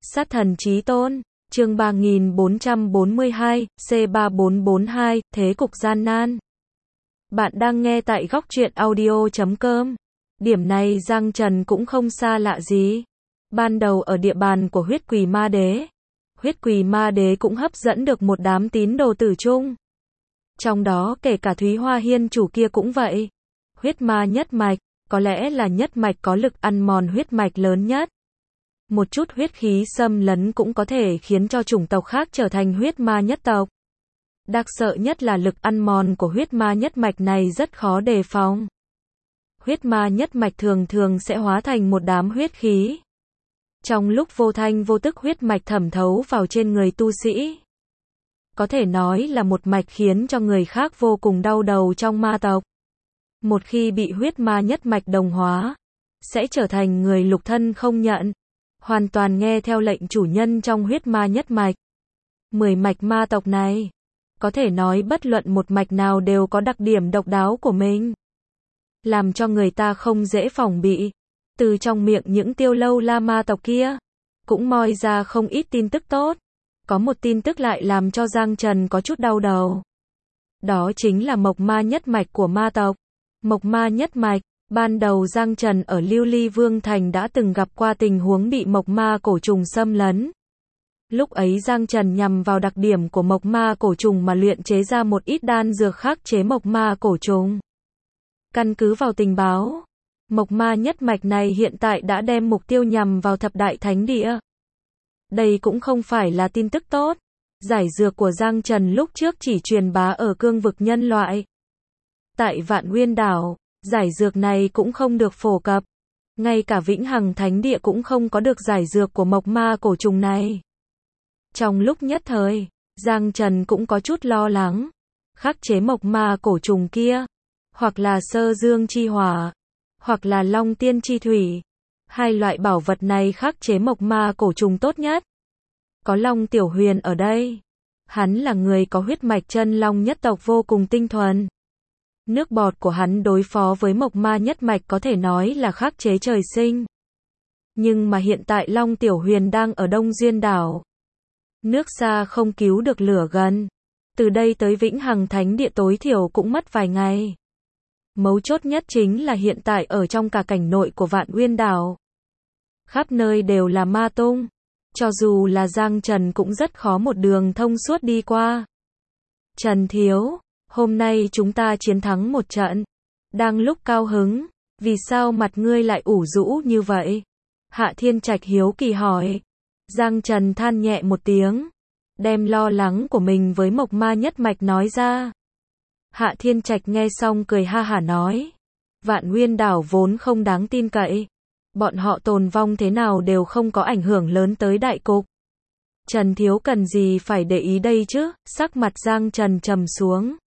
Sát thần chí tôn, chương 3442, C3442, thế cục gian nan. Bạn đang nghe tại góc truyện audio.com. Điểm này Giang Trần cũng không xa lạ gì. Ban đầu ở địa bàn của huyết quỷ ma đế, huyết quỷ ma đế cũng hấp dẫn được một đám tín đồ tử trung. Trong đó kể cả Thúy Hoa Hiên chủ kia cũng vậy. Huyết ma nhất mạch, có lẽ là nhất mạch có lực ăn mòn huyết mạch lớn nhất. Một chút huyết khí xâm lấn cũng có thể khiến cho chủng tộc khác trở thành huyết ma nhất tộc. Đặc sợ nhất là lực ăn mòn của huyết ma nhất mạch này rất khó đề phòng. Huyết ma nhất mạch thường thường sẽ hóa thành một đám huyết khí. Trong lúc vô thanh vô tức huyết mạch thẩm thấu vào trên người tu sĩ. Có thể nói là một mạch khiến cho người khác vô cùng đau đầu trong ma tộc. Một khi bị huyết ma nhất mạch đồng hóa, sẽ trở thành người lục thân không nhận. Hoàn toàn nghe theo lệnh chủ nhân trong huyết ma nhất mạch. 10 mạch ma tộc này, có thể nói bất luận một mạch nào đều có đặc điểm độc đáo của mình. Làm cho người ta không dễ phòng bị. Từ trong miệng những tiêu lâu la ma tộc kia, cũng moi ra không ít tin tức tốt. Có một tin tức lại làm cho Giang Trần có chút đau đầu. Đó chính là mộc ma nhất mạch của ma tộc. Mộc ma nhất mạch, ban đầu Giang Trần ở Lưu Ly Vương Thành đã từng gặp qua tình huống bị mộc ma cổ trùng xâm lấn. Lúc ấy Giang Trần nhằm vào đặc điểm của mộc ma cổ trùng mà luyện chế ra một ít đan dược khắc chế mộc ma cổ trùng. Căn cứ vào tình báo, mộc ma nhất mạch này hiện tại đã đem mục tiêu nhằm vào thập đại thánh địa. Đây cũng không phải là tin tức tốt. Giải dược của Giang Trần lúc trước chỉ truyền bá ở cương vực nhân loại. Tại Vạn Nguyên Đảo, giải dược này cũng không được phổ cập. Ngay cả Vĩnh Hằng Thánh Địa cũng không có được giải dược của mộc ma cổ trùng này. Trong lúc nhất thời, Giang Trần cũng có chút lo lắng. Khắc chế mộc ma cổ trùng kia, hoặc là sơ dương chi hỏa, hoặc là long tiên chi thủy. Hai loại bảo vật này khắc chế mộc ma cổ trùng tốt nhất. Có Long Tiểu Huyền ở đây. Hắn là người có huyết mạch chân long nhất tộc vô cùng tinh thuần. Nước bọt của hắn đối phó với mộc ma nhất mạch có thể nói là khắc chế trời sinh. Nhưng mà hiện tại Long Tiểu Huyền đang ở Đông Duyên Đảo. Nước xa không cứu được lửa gần. Từ đây tới Vĩnh Hằng Thánh Địa tối thiểu cũng mất vài ngày. Mấu chốt nhất chính là hiện tại ở trong cả cảnh nội của Vạn Nguyên Đảo. Khắp nơi đều là ma tung. Cho dù là Giang Trần cũng rất khó một đường thông suốt đi qua. Trần Thiếu, hôm nay chúng ta chiến thắng một trận. Đang lúc cao hứng, vì sao mặt ngươi lại ủ rũ như vậy? Hạ Thiên Trạch hiếu kỳ hỏi. Giang Trần than nhẹ một tiếng, đem lo lắng của mình với mộc ma nhất mạch nói ra. Hạ Thiên Trạch nghe xong cười ha hả nói. Vạn Nguyên Đảo vốn không đáng tin cậy. Bọn họ tồn vong thế nào đều không có ảnh hưởng lớn tới đại cục. Trần Thiếu cần gì phải để ý đây chứ? Sắc mặt Giang Trần trầm xuống.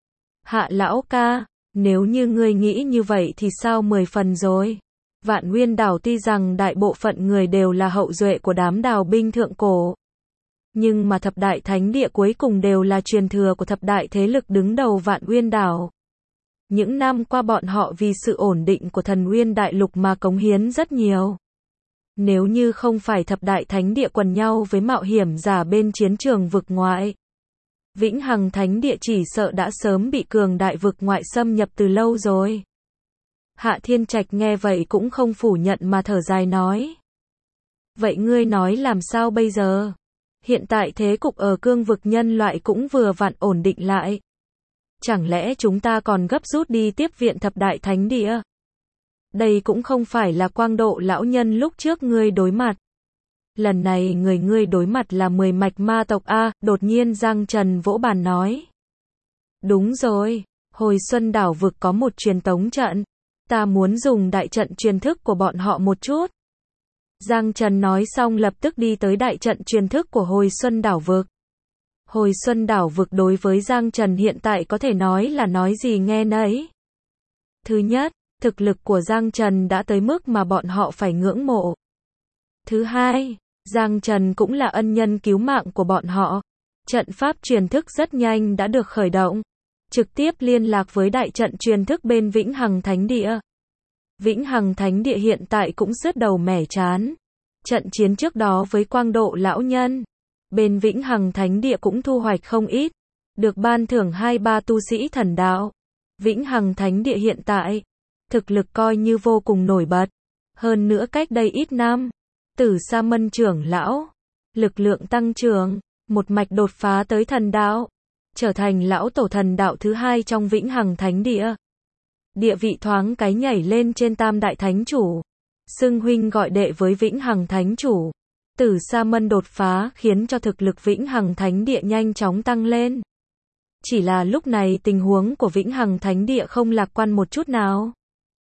Hạ lão ca, nếu như ngươi nghĩ như vậy thì sao 10 phần rồi? Vạn Nguyên Đảo tuy rằng đại bộ phận người đều là hậu duệ của đám đào binh thượng cổ. Nhưng mà thập đại thánh địa cuối cùng đều là truyền thừa của thập đại thế lực đứng đầu Vạn Nguyên Đảo. Những năm qua bọn họ vì sự ổn định của Thần Nguyên Đại Lục mà cống hiến rất nhiều. Nếu như không phải thập đại thánh địa quần nhau với mạo hiểm giả bên chiến trường vực ngoại, Vĩnh Hằng Thánh Địa chỉ sợ đã sớm bị cường đại vực ngoại xâm nhập từ lâu rồi. Hạ Thiên Trạch nghe vậy cũng không phủ nhận mà thở dài nói. Vậy ngươi nói làm sao bây giờ? Hiện tại thế cục ở cương vực nhân loại cũng vừa vặn ổn định lại. Chẳng lẽ chúng ta còn gấp rút đi tiếp viện thập đại thánh địa? Đây cũng không phải là Quang Độ lão nhân lúc trước ngươi đối mặt. Lần này ngươi đối mặt là 10 mạch ma tộc A, đột nhiên Giang Trần vỗ bàn nói. Đúng rồi, hồi Xuân Đảo vực có một truyền tống trận. Ta muốn dùng đại trận truyền thức của bọn họ một chút. Giang Trần nói xong lập tức đi tới đại trận truyền thức của hồi Xuân Đảo vực. Hồi Xuân Đảo vực đối với Giang Trần hiện tại có thể nói là nói gì nghe nấy. Thứ nhất, thực lực của Giang Trần đã tới mức mà bọn họ phải ngưỡng mộ. Thứ hai, Giang Trần cũng là ân nhân cứu mạng của bọn họ. Trận pháp truyền thức rất nhanh đã được khởi động. Trực tiếp liên lạc với đại trận truyền thức bên Vĩnh Hằng Thánh Địa. Vĩnh Hằng Thánh Địa hiện tại cũng sứt đầu mẻ trán. Trận chiến trước đó với Quang Độ lão nhân, bên Vĩnh Hằng Thánh Địa cũng thu hoạch không ít, được ban thưởng 2-3 tu sĩ thần đạo. Vĩnh Hằng Thánh Địa hiện tại, thực lực coi như vô cùng nổi bật. Hơn nữa cách đây ít năm, Tử Sa Mân trưởng lão, lực lượng tăng trưởng, một mạch đột phá tới thần đạo, trở thành lão tổ thần đạo thứ 2 trong Vĩnh Hằng Thánh Địa. Địa vị thoáng cái nhảy lên trên Tam Đại Thánh Chủ, xưng huynh gọi đệ với Vĩnh Hằng Thánh Chủ. Tử Sa Mân đột phá khiến cho thực lực Vĩnh Hằng Thánh Địa nhanh chóng tăng lên. Chỉ là lúc này tình huống của Vĩnh Hằng Thánh Địa không lạc quan một chút nào.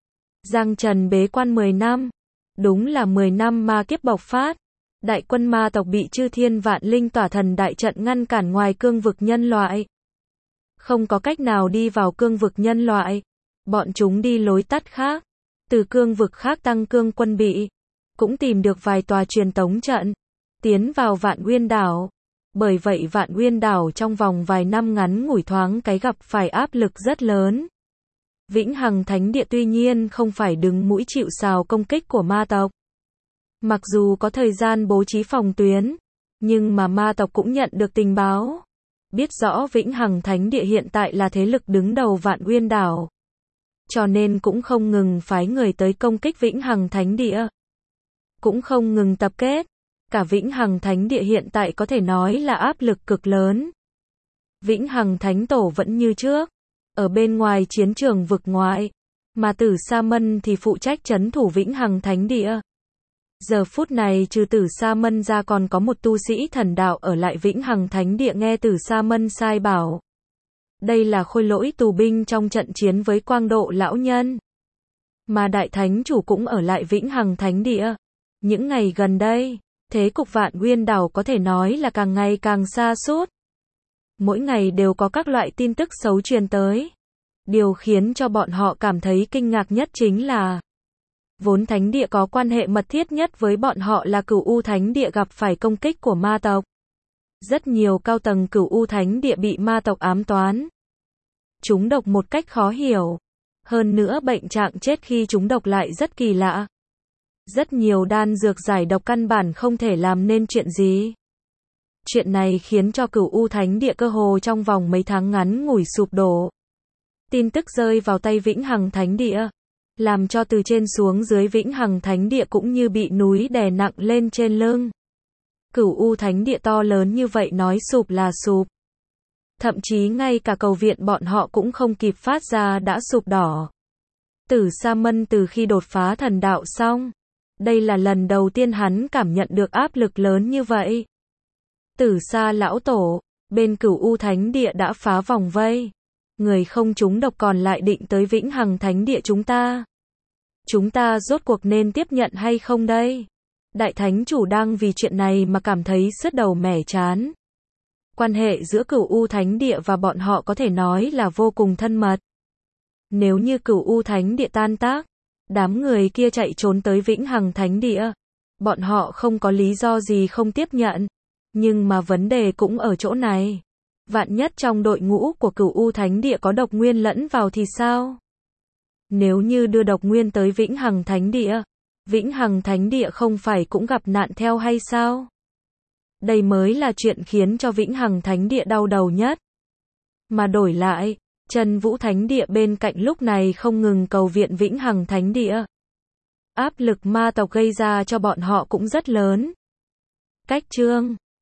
Giang Trần bế quan 10 năm, đúng là 10 năm ma kiếp bộc phát. Đại quân ma tộc bị Chư Thiên Vạn Linh Tỏa Thần đại trận ngăn cản ngoài cương vực nhân loại. Không có cách nào đi vào cương vực nhân loại. Bọn chúng đi lối tắt khác. Từ cương vực khác tăng cương quân bị. Cũng tìm được vài tòa truyền tống trận. Tiến vào Vạn Uyên Đảo. Bởi vậy Vạn Uyên Đảo trong vòng vài năm ngắn ngủi thoáng cái gặp phải áp lực rất lớn. Vĩnh Hằng Thánh Địa tuy nhiên không phải đứng mũi chịu sào công kích của ma tộc. Mặc dù có thời gian bố trí phòng tuyến, nhưng mà ma tộc cũng nhận được tình báo. Biết rõ Vĩnh Hằng Thánh Địa hiện tại là thế lực đứng đầu Vạn Uyên Đảo. Cho nên cũng không ngừng phái người tới công kích Vĩnh Hằng Thánh Địa. Cũng không ngừng tập kết. Cả Vĩnh Hằng Thánh Địa hiện tại có thể nói là áp lực cực lớn. Vĩnh Hằng Thánh Tổ vẫn như trước, ở bên ngoài chiến trường vực ngoại, mà Tử Sa Mân thì phụ trách trấn thủ Vĩnh Hằng Thánh Địa. Giờ phút này trừ Tử Sa Mân ra còn có một tu sĩ thần đạo ở lại Vĩnh Hằng Thánh Địa nghe Tử Sa Mân sai bảo. Đây là khôi lỗi tù binh trong trận chiến với Quang Độ lão nhân. Mà Đại Thánh Chủ cũng ở lại Vĩnh Hằng Thánh Địa. Những ngày gần đây, thế cục Vạn Uyên Đảo có thể nói là càng ngày càng sa sút. Mỗi ngày đều có các loại tin tức xấu truyền tới. Điều khiến cho bọn họ cảm thấy kinh ngạc nhất chính là vốn Thánh Địa có quan hệ mật thiết nhất với bọn họ là Cửu U Thánh Địa gặp phải công kích của ma tộc. Rất nhiều cao tầng Cửu U Thánh Địa bị ma tộc ám toán. Chúng độc một cách khó hiểu. Hơn nữa bệnh trạng chết khi chúng độc lại rất kỳ lạ. Rất nhiều đan dược giải độc căn bản không thể làm nên chuyện gì. Chuyện này khiến cho Cửu U Thánh Địa cơ hồ trong vòng mấy tháng ngắn ngủi sụp đổ. Tin tức rơi vào tay Vĩnh Hằng Thánh Địa, làm cho từ trên xuống dưới Vĩnh Hằng Thánh Địa cũng như bị núi đè nặng lên trên lưng. Cửu U Thánh Địa to lớn như vậy nói sụp là sụp. Thậm chí ngay cả cầu viện bọn họ cũng không kịp phát ra đã sụp đổ. Tử Sa Mân từ khi đột phá thần đạo xong, đây là lần đầu tiên hắn cảm nhận được áp lực lớn như vậy. Tử Sa lão tổ, bên Cửu U Thánh Địa đã phá vòng vây. Người không trúng độc còn lại định tới Vĩnh Hằng Thánh Địa chúng ta. Chúng ta rốt cuộc nên tiếp nhận hay không đây? Đại Thánh Chủ đang vì chuyện này mà cảm thấy sứt đầu mẻ trán. Quan hệ giữa Cửu U Thánh Địa và bọn họ có thể nói là vô cùng thân mật. Nếu như Cửu U Thánh Địa tan tác, đám người kia chạy trốn tới Vĩnh Hằng Thánh Địa, bọn họ không có lý do gì không tiếp nhận. Nhưng mà vấn đề cũng ở chỗ này. Vạn nhất trong đội ngũ của Cửu U Thánh Địa có độc nguyên lẫn vào thì sao? Nếu như đưa độc nguyên tới Vĩnh Hằng Thánh Địa, Vĩnh Hằng Thánh Địa không phải cũng gặp nạn theo hay sao? Đây mới là chuyện khiến cho Vĩnh Hằng Thánh Địa đau đầu nhất. Mà đổi lại, Chân Vũ Thánh Địa bên cạnh lúc này không ngừng cầu viện Vĩnh Hằng Thánh Địa. Áp lực ma tộc gây ra cho bọn họ cũng rất lớn. Cách chương